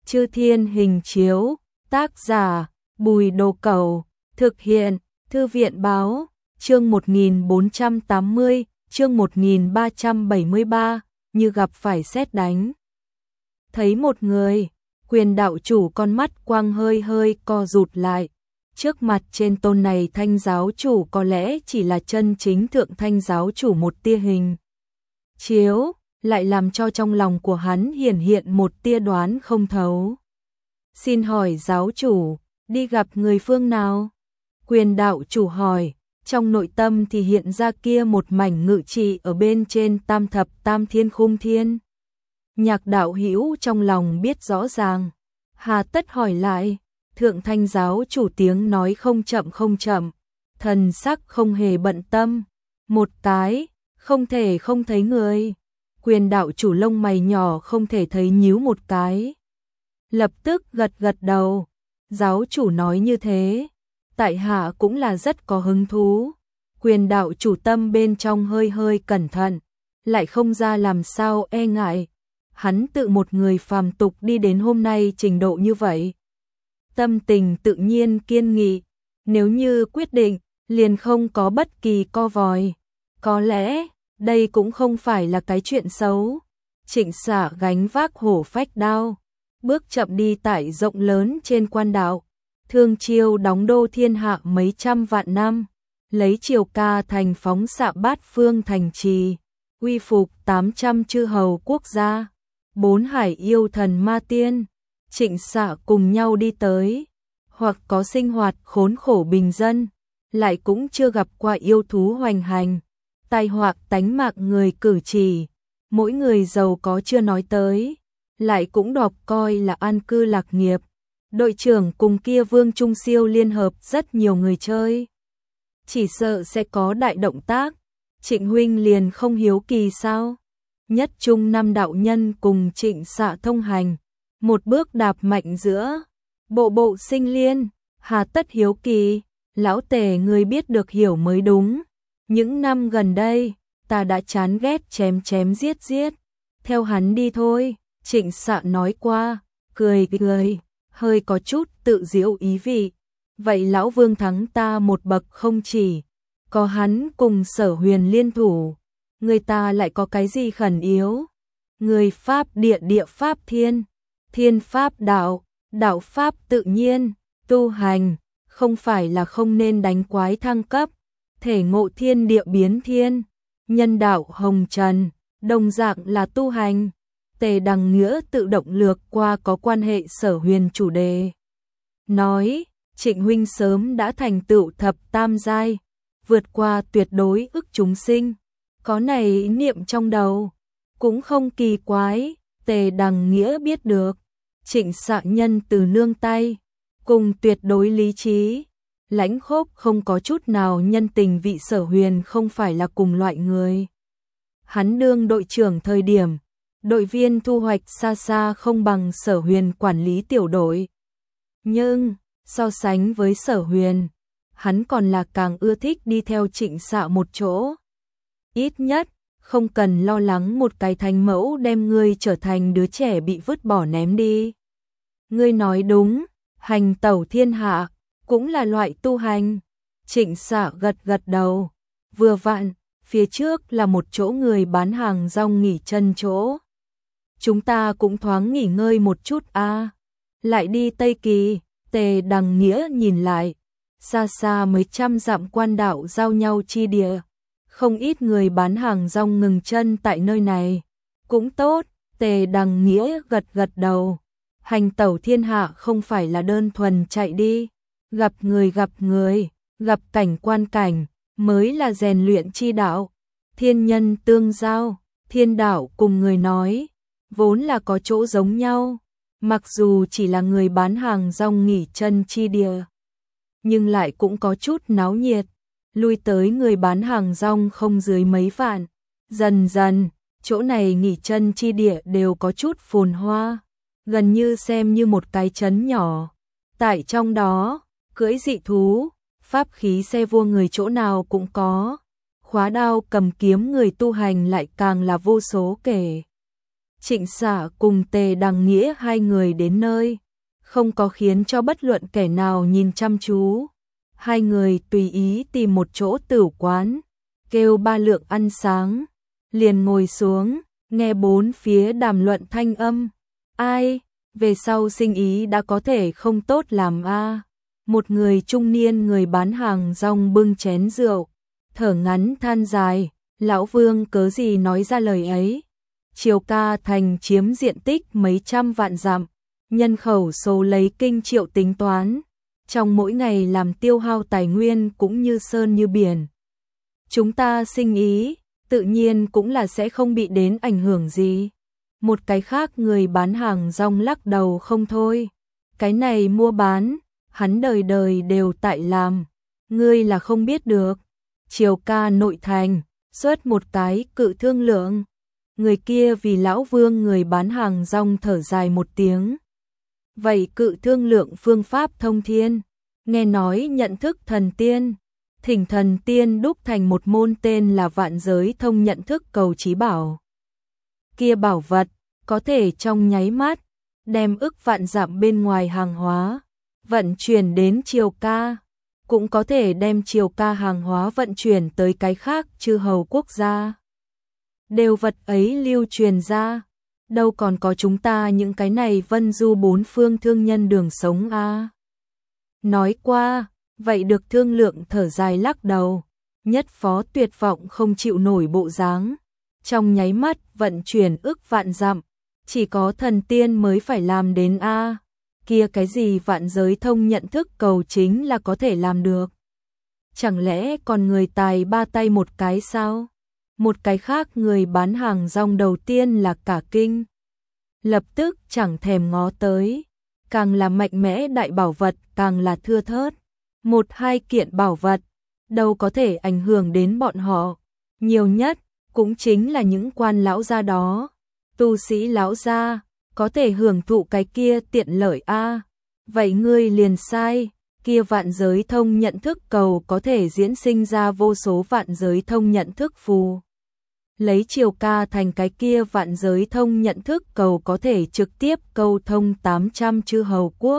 Chư Thiên Hình Chiếu, tác giả Bùi Đồ Cẩu, thực hiện Thư viện Báo, chương 1480, chương 1373, như gặp phải sét đánh. Thấy một người, Quyền đạo chủ con mắt quang hơi hơi co rụt lại. Trước mặt trên tôn này Thanh giáo chủ có lẽ chỉ là chân chính thượng Thanh giáo chủ một tia hình chiếu, lại làm cho trong lòng của hắn hiển hiện một tia đoán không thấu. Xin hỏi giáo chủ, đi gặp người phương nào? Quyền đạo chủ hỏi, trong nội tâm thì hiện ra kia một mảnh ngự trị ở bên trên tam thập tam thiên khung thiên. Nhạc đạo hữu trong lòng biết rõ ràng, hà tất hỏi lại. Thượng Thanh giáo chủ tiếng nói không chậm, thần sắc không hề bận tâm. Một cái, không thể không thấy người. Quyền đạo chủ lông mày nhỏ không thể thấy nhíu một cái. Lập tức gật đầu. Giáo chủ nói như thế, tại hạ cũng là rất có hứng thú. Quyền đạo chủ tâm bên trong hơi hơi cẩn thận, lại không ra làm sao e ngại. Hắn tự một người phàm tục đi đến hôm nay trình độ như vậy. Tâm tình tự nhiên kiên nghị, nếu như quyết định, liền không có bất kỳ co vòi. Có lẽ, đây cũng không phải là cái chuyện xấu. Trịnh Xạ gánh vác hổ phách đao, bước chậm đi tại rộng lớn trên quan đạo. Thương chiêu đóng đô thiên hạ mấy trăm vạn năm, lấy triều ca thành phóng xạ bát phương thành trì, uy phục 800 chư hầu quốc gia, 4 hải yêu thần ma tiên. Trịnh Xạ cùng nhau đi tới, hoặc có sinh hoạt khốn khổ bình dân, lại cũng chưa gặp qua yêu thú hoành hành, tai họa tánh mạng người cử chỉ. Mỗi người giàu có chưa nói tới, lại cũng đọc coi là an cư lạc nghiệp. Đội trưởng cùng kia Vương Trung Siêu liên hợp rất nhiều người chơi, chỉ sợ sẽ có đại động tác. Trịnh huynh liền không hiếu kỳ sao? Nhất trung năm đạo nhân cùng Trịnh Xạ thông hành, một bước đạp mạnh giữa bộ sinh liên, hà tất hiếu kỳ. Lão Tề người biết được hiểu mới đúng. Những năm gần đây, ta đã chán ghét chém giết, theo hắn đi thôi. Trịnh Xạ nói qua, cười, hơi có chút tự giễu ý vị. Vậy lão Vương thắng ta một bậc không chỉ, có hắn cùng Sở Huyền liên thủ, người ta lại có cái gì khẩn yếu? Người pháp địa pháp thiên, thiên pháp đạo, đạo pháp tự nhiên, tu hành, không phải là không nên đánh quái thăng cấp, thể ngộ thiên địa biến thiên, nhân đạo hồng trần, đồng dạng là tu hành. Tề Đằng Nghĩa tự động lược qua có quan hệ Sở Huyền chủ đề. Nói, Trịnh huynh sớm đã thành tựu thập tam giai, vượt qua tuyệt đối ức chúng sinh. Có này ý niệm trong đầu, cũng không kỳ quái. Tề Đằng Nghĩa biết được, Trịnh Xạ nhân từ nương tay, cùng tuyệt đối lý trí, lãnh khốc không có chút nào nhân tình vị. Sở Huyền không phải là cùng loại người. Hắn đương đội trưởng thời điểm, đội viên thu hoạch xa xa không bằng Sở Huyền quản lý tiểu đội. Nhưng, so sánh với Sở Huyền, hắn còn là càng ưa thích đi theo Trịnh Xạ một chỗ. Ít nhất, không cần lo lắng một cái thánh mẫu đem ngươi trở thành đứa trẻ bị vứt bỏ ném đi. Ngươi nói đúng, hành tẩu thiên hạ, cũng là loại tu hành. Trịnh Xạ gật đầu, vừa vặn, phía trước là một chỗ người bán hàng rong nghỉ chân chỗ. Chúng ta cũng thoáng nghỉ ngơi một chút a. Lại đi Tây Kỳ. Tề Đằng Nghĩa nhìn lại, xa xa mấy trăm dặm quan đạo giao nhau chi địa, không ít người bán hàng rong ngừng chân tại nơi này. Cũng tốt. Tề Đằng Nghĩa gật đầu. Hành tẩu thiên hạ không phải là đơn thuần chạy đi, gặp người, gặp cảnh quan cảnh, mới là rèn luyện chi đạo. Thiên nhân tương giao, thiên đạo cùng người nói, vốn là có chỗ giống nhau. Mặc dù chỉ là người bán hàng rong nghỉ chân chi địa, nhưng lại cũng có chút náo nhiệt. Lui tới người bán hàng rong không dưới mấy vạn. Dần dần, chỗ này nghỉ chân chi địa đều có chút phồn hoa, gần như xem như một cái trấn nhỏ. Tại trong đó, cưỡi dị thú, pháp khí xe vua người chỗ nào cũng có. Khóa đao cầm kiếm người tu hành lại càng là vô số kể. Trịnh Xạ cùng Tề Đằng Nghĩa hai người đến nơi, không có khiến cho bất luận kẻ nào nhìn chăm chú. Hai người tùy ý tìm một chỗ tửu quán, kêu 3 lượng ăn sáng, liền ngồi xuống, nghe bốn phía đàm luận thanh âm. Ai, về sau sinh ý đã có thể không tốt làm a. Một người trung niên người bán hàng rong bưng chén rượu, thở ngắn than dài, lão Vương cớ gì nói ra lời ấy. Triều Ca thành chiếm diện tích mấy trăm vạn dặm, nhân khẩu số lấy kinh triệu tính toán, trong mỗi ngày làm tiêu hao tài nguyên cũng như sơn như biển. Chúng ta sinh ý, tự nhiên cũng là sẽ không bị đến ảnh hưởng gì. Một cái khác người bán hàng rong lắc đầu không thôi. Cái này mua bán, hắn đời đời đều tại làm, ngươi là không biết được. Triều Ca nội thành, xuất một cái cự thương lượng. Người kia vì lão Vương người bán hàng rong thở dài một tiếng. Vậy cự thương lượng phương pháp thông thiên, nghe nói nhận thức thần tiên, thỉnh thần tiên đúc thành một môn tên là Vạn Giới Thông nhận thức cầu trí bảo. Kia bảo vật, có thể trong nháy mắt, đem ức vạn dặm bên ngoài hàng hóa, vận chuyển đến Triều Ca, cũng có thể đem Triều Ca hàng hóa vận chuyển tới cái khác chư hầu quốc gia. Đều vật ấy lưu truyền ra, đâu còn có chúng ta những cái này vân du bốn phương thương nhân đường sống a. Nói qua, vậy được thương lượng thở dài lắc đầu, nhất phó tuyệt vọng không chịu nổi bộ dáng. Trong nháy mắt vận chuyển ức vạn dặm, chỉ có thần tiên mới phải làm đến a. Kia cái gì Vạn Giới Thông nhận thức cầu chính là có thể làm được. Chẳng lẽ còn người tài ba tay một cái sao? Một cái khác người bán hàng rong đầu tiên là cả kinh. Lập tức chẳng thèm ngó tới. Càng là mạnh mẽ đại bảo vật càng là thưa thớt. Một hai kiện bảo vật, đâu có thể ảnh hưởng đến bọn họ. Nhiều nhất, cũng chính là những quan lão gia đó. Tu sĩ lão gia, có thể hưởng thụ cái kia tiện lợi a. Vậy ngươi liền sai, kia Vạn Giới Thông nhận thức cầu có thể diễn sinh ra vô số Vạn Giới Thông nhận thức phù. Lấy Triều Ca thành cái kia Vạn Giới Thông nhận thức cầu có thể trực tiếp câu thông 800 chư hầu quốc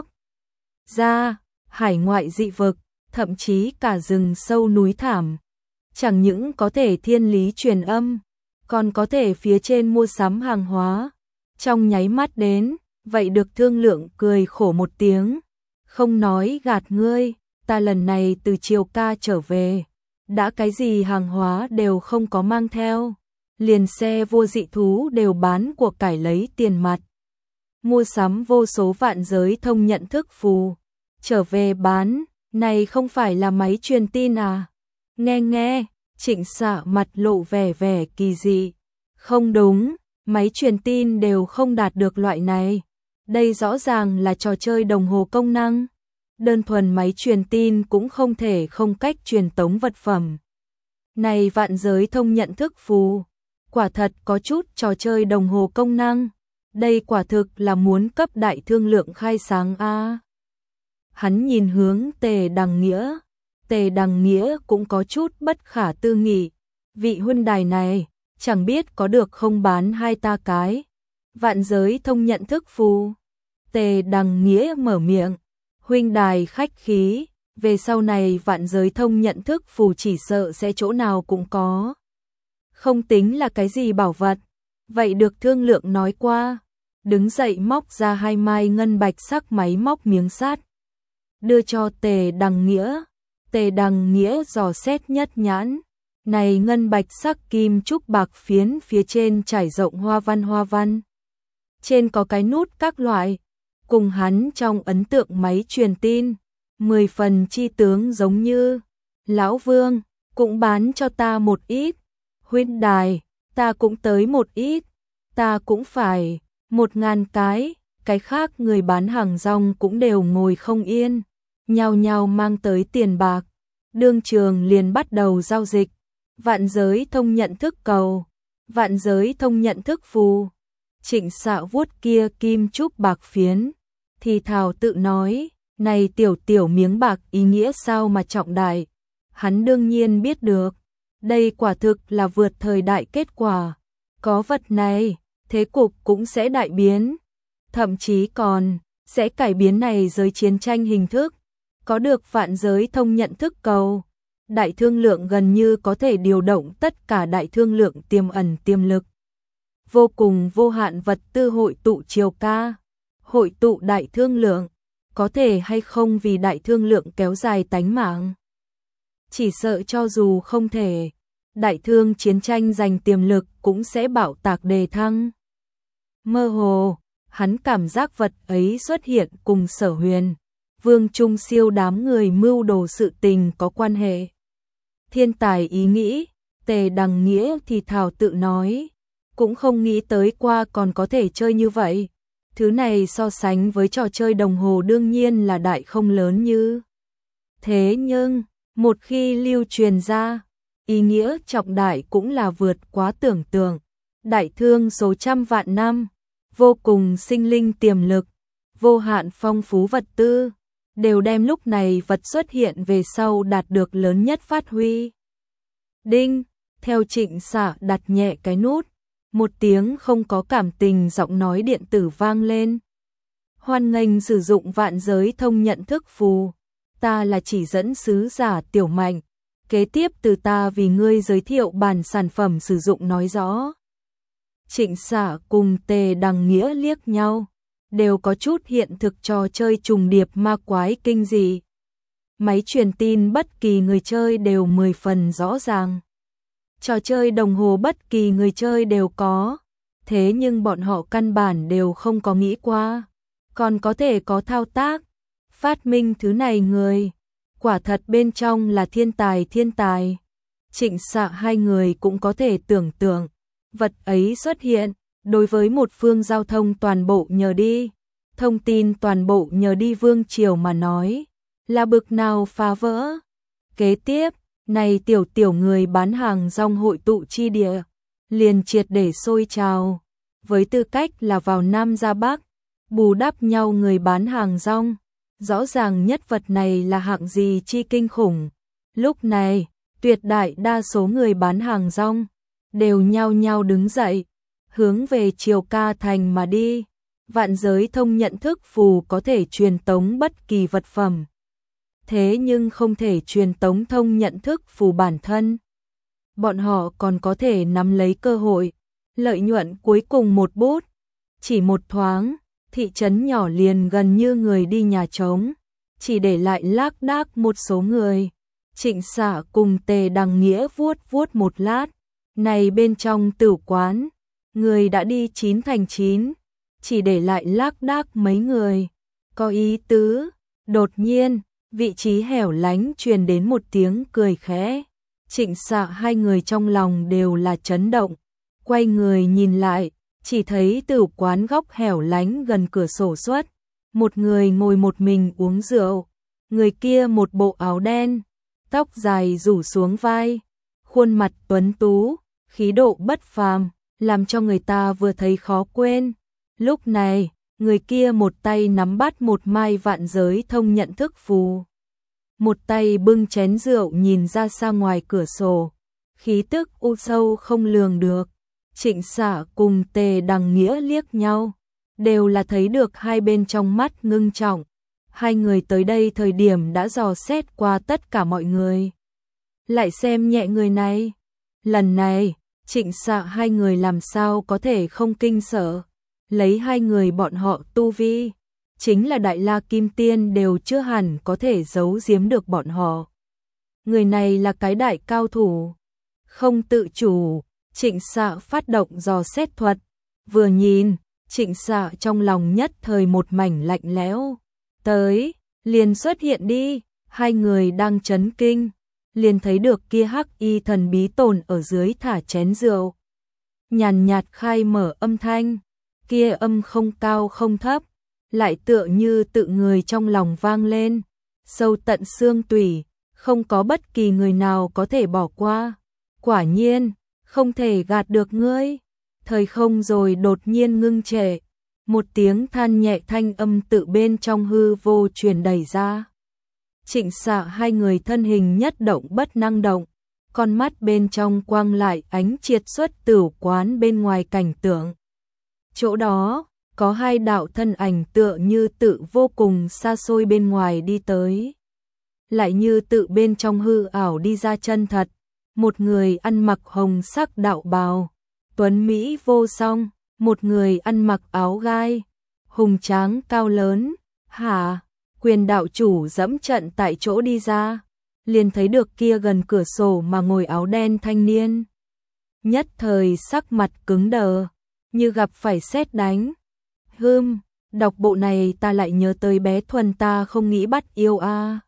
gia, hải ngoại dị vực, thậm chí cả rừng sâu núi thảm. Chẳng những có thể thiên lý truyền âm, còn có thể phía trên mua sắm hàng hóa. Trong nháy mắt đến, vậy được thương lượng cười khổ một tiếng. Không nói gạt ngươi, ta lần này từ Triều Ca trở về, đã cái gì hàng hóa đều không có mang theo. Liền xe vua dị thú đều bán của cải lấy tiền mặt. Mua sắm vô số Vạn Giới Thông nhận thức phù. Trở về bán, này không phải là máy truyền tin à? Nghe, Trịnh Xạ mặt lộ vẻ kỳ dị. Không đúng, máy truyền tin đều không đạt được loại này. Đây rõ ràng là trò chơi đồng hồ công năng. Đơn thuần máy truyền tin cũng không thể không cách truyền tống vật phẩm. Này Vạn Giới Thông nhận thức phù, quả thật có chút trò chơi đồng hồ công năng. Đây quả thực là muốn cấp đại thương lượng khai sáng a. Hắn nhìn hướng Tề Đằng Nghĩa. Tề Đằng Nghĩa cũng có chút bất khả tư nghị. Vị huynh đài này, chẳng biết có được không bán hai ta cái Vạn Giới Thông nhận thức phù. Tề Đằng Nghĩa mở miệng. Huynh đài khách khí, về sau này Vạn Giới Thông nhận thức phù chỉ sợ sẽ chỗ nào cũng có. Không tính là cái gì bảo vật. Vậy được thương lượng nói qua. Đứng dậy móc ra 2 mai ngân bạch sắc máy móc miếng sắt, đưa cho Tề Đằng Nghĩa. Tề Đằng Nghĩa dò xét nhất nhãn. Này ngân bạch sắc kim trúc bạc phiến phía trên trải rộng hoa văn. Trên có cái nút các loại. Cùng hắn trong ấn tượng máy truyền tin, 10 phần chi tướng giống như. Lão Vương, cũng bán cho ta một ít. Huynh đài, ta cũng tới một ít. Ta cũng phải 1000 cái. Cái khác người bán hàng rong cũng đều ngồi không yên, nhao nhao mang tới tiền bạc. Đương trường liền bắt đầu giao dịch. Vạn Giới Thông nhận thức cầu, Vạn Giới Thông nhận thức phù. Trịnh Xạ vuốt kia kim trúc bạc phiến, thì thào tự nói, này tiểu miếng bạc ý nghĩa sao mà trọng đại. Hắn đương nhiên biết được, đây quả thực là vượt thời đại kết quả. Có vật này, thế cục cũng sẽ đại biến, thậm chí còn sẽ cải biến này giới chiến tranh hình thức. Có được vạn giới thông nhận thức cầu, đại thương lượng gần như có thể điều động tất cả đại thương lượng tiềm ẩn tiềm lực. Vô cùng vô hạn vật tư hội tụ Triều Ca, hội tụ đại thương lượng, có thể hay không vì đại thương lượng kéo dài tánh mạng. Chỉ sợ cho dù không thể, đại thương chiến tranh giành tiềm lực cũng sẽ bạo tạc đề thăng. Mơ hồ, hắn cảm giác vật ấy xuất hiện cùng Sở Huyền, Vương Trung Siêu đám người mưu đồ sự tình có quan hệ. Thiên tài ý nghĩ, Tề Đằng Nghĩa thì thào tự nói, cũng không nghĩ tới qua còn có thể chơi như vậy. Thứ này so sánh với trò chơi đồng hồ đương nhiên là đại không lớn như. Thế nhưng, một khi lưu truyền ra, ý nghĩa trọng đại cũng là vượt quá tưởng tượng. Đại thương số trăm vạn năm, vô cùng sinh linh tiềm lực, vô hạn phong phú vật tư, đều đem lúc này vật xuất hiện về sau đạt được lớn nhất phát huy. Đinh, theo Trịnh Xạ đặt nhẹ cái nút, một tiếng không có cảm tình giọng nói điện tử vang lên. Hoan nghênh sử dụng vạn giới thông nhận thức phù, ta là chỉ dẫn sứ giả Tiểu Mạnh, kế tiếp từ ta vì ngươi giới thiệu bản sản phẩm sử dụng nói rõ. Trịnh Xạ cùng Tề Đằng Nghĩa liếc nhau, đều có chút hiện thực trò chơi trùng điệp ma quái kinh dị. Máy truyền tin bất kỳ người chơi đều 10 phần rõ ràng. Trò chơi đồng hồ bất kỳ người chơi đều có, thế nhưng bọn họ căn bản đều không có nghĩ qua, còn có thể có thao tác. Phát minh thứ này người, quả thật bên trong là thiên tài. Trịnh Xạ hai người cũng có thể tưởng tượng, vật ấy xuất hiện, đối với một phương giao thông toàn bộ nhờ đi, thông tin toàn bộ nhờ đi vương triều mà nói, là bực nào phá vỡ. Kế tiếp, này tiểu người bán hàng rong hội tụ chi địa, liền triệt để sôi trào, với tư cách là vào Nam ra Bắc, bù đắp nhau người bán hàng rong. Rõ ràng nhất vật này là hạng gì chi kinh khủng. Lúc này, tuyệt đại đa số người bán hàng rong đều nhao nhao đứng dậy, hướng về Triều Ca thành mà đi. Vạn giới thông nhận thức phù có thể truyền tống bất kỳ vật phẩm, thế nhưng không thể truyền tống thông nhận thức phù bản thân. Bọn họ còn có thể nắm lấy cơ hội, lợi nhuận cuối cùng một bút. Chỉ một thoáng, thị trấn nhỏ liền gần như người đi nhà trống, chỉ để lại lác đác một số người. Trịnh Xạ cùng Tề Đằng Nghĩa vuốt một lát, này bên trong tửu quán, người đã đi 9 thành 9, chỉ để lại lác đác mấy người. Có ý tứ. Đột nhiên, vị trí hẻo lánh truyền đến một tiếng cười khẽ. Trịnh Xạ hai người trong lòng đều là chấn động, quay người nhìn lại, chỉ thấy tửu quán góc hẻo lánh gần cửa sổ xuất, một người ngồi một mình uống rượu. Người kia một bộ áo đen, tóc dài rủ xuống vai, khuôn mặt tuấn tú, khí độ bất phàm, làm cho người ta vừa thấy khó quên. Lúc này, người kia một tay nắm bắt một mai vạn giới thông nhận thức phù, một tay bưng chén rượu nhìn ra xa ngoài cửa sổ, khí tức u sâu không lường được. Trịnh Xạ cùng Tề Đằng Nghĩa liếc nhau, đều là thấy được hai bên trong mắt ngưng trọng. Hai người tới đây thời điểm đã dò xét qua tất cả mọi người, lại xem nhẹ người này. Lần này, Trịnh Xạ hai người làm sao có thể không kinh sợ, lấy hai người bọn họ tu vi, chính là Đại La Kim Tiên đều chưa hẳn có thể giấu giếm được bọn họ. Người này là cái đại cao thủ, không tự chủ. Trịnh Xạ phát động dò xét thuật, vừa nhìn, Trịnh Xạ trong lòng nhất thời một mảnh lạnh lẽo. Tới, liền xuất hiện đi. Hai người đang chấn kinh, liền thấy được kia hắc y thần bí tồn ở dưới thả chén rượu, nhàn nhạt khai mở âm thanh. Kia âm không cao không thấp, lại tựa như tự người trong lòng vang lên, sâu tận xương tủy, không có bất kỳ người nào có thể bỏ qua. Quả nhiên, không thể gạt được ngươi. Thời không rồi đột nhiên ngưng trệ, một tiếng than nhẹ thanh âm tự bên trong hư vô truyền đầy ra. Trịnh Xạ hai người thân hình nhất động bất năng động, con mắt bên trong quang lại ánh triệt xuất tửu quán bên ngoài cảnh tượng. Chỗ đó, có hai đạo thân ảnh tựa như tự vô cùng xa xôi bên ngoài đi tới. Lại như tự bên trong hư ảo đi ra chân thật. Một người ăn mặc hồng sắc đạo bào, tuấn Mỹ vô song, một người ăn mặc áo gai, hùng tráng cao lớn. Hả? Quyền đạo chủ dẫm trận tại chỗ đi ra, liền thấy được kia gần cửa sổ mà ngồi áo đen thanh niên. Nhất thời sắc mặt cứng đờ, như gặp phải sét đánh. Đọc bộ này ta lại nhớ tới bé Thuần ta không nghĩ bắt yêu a.